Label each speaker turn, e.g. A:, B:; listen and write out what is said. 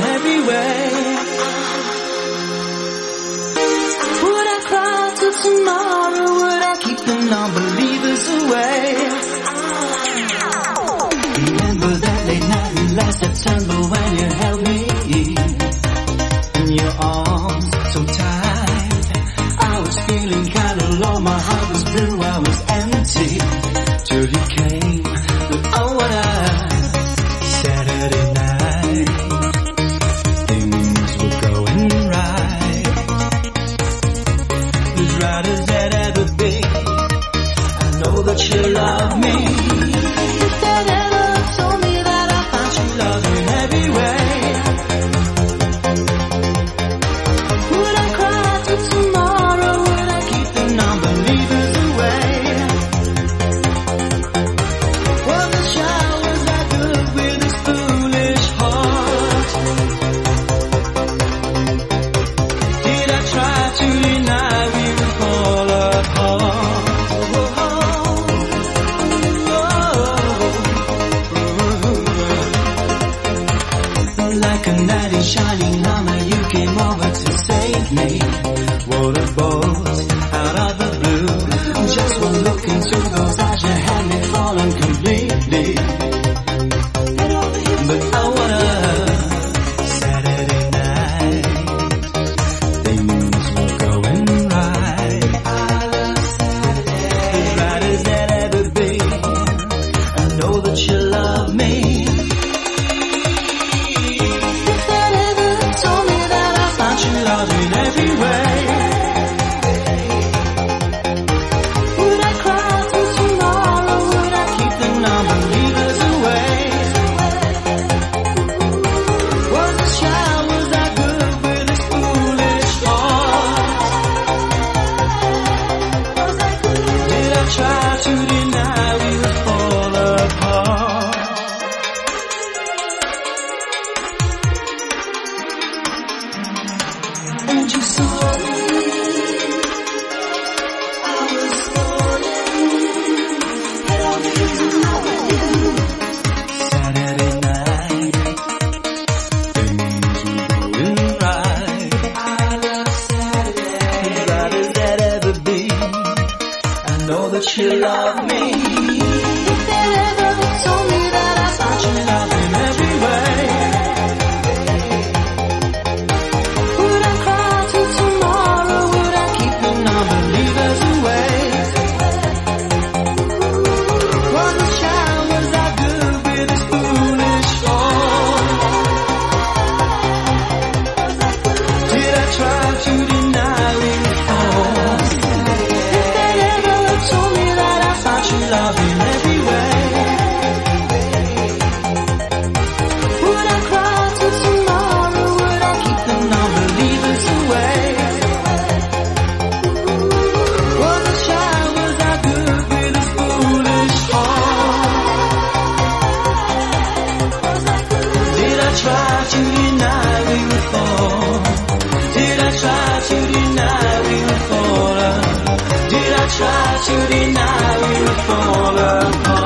A: every way. Would I cry till tomorrow? Would I keep the non-believers away? Remember that late night last September when you held me in your arms so tight. I was feeling kinda low, my heart was blue, I was empty till you came. Oh, what a Saturday night. Things were going right, as right as they'd ever be. I know that you love me. If that ever told me that I found you love in every way. Would I cry till tomorrow? Would I keep the non-believers away? Was the showers that good with this foolish heart? Did I try to deny we would fall apart? Like a knight in shining armor, you came over to save me. What a bolt out of the blue. Just one look into those eyes, you had me falling completely. But oh, what a Saturday night. Things were going right, as right as they'd ever be. I know that you love me. If that ever told me that I found you love in every way. Would I cry till tomorrow? Would I keep the non-believers away? Was the showers that good with this foolish heart? Did I try to deny we would fall apart? And you saw me, I was falling, but all the reason I with you. Saturday night, things were going right. I love Saturday, as right as they'd ever be. I know that you love me. If they ever told me that I found you love in every way. Would I cry till tomorrow? Would I keep the non-believers away? Was the showers that good with this foolish heart? Did I try to deny we would fall? If they ever told me that I found you love in every way. Would I cry till tomorrow? Would I keep the non-believers away? Was the showers that good with this foolish heart? Did I try to deny we would fall? Did I try to deny we would fall? Did I try to deny we would fall apart?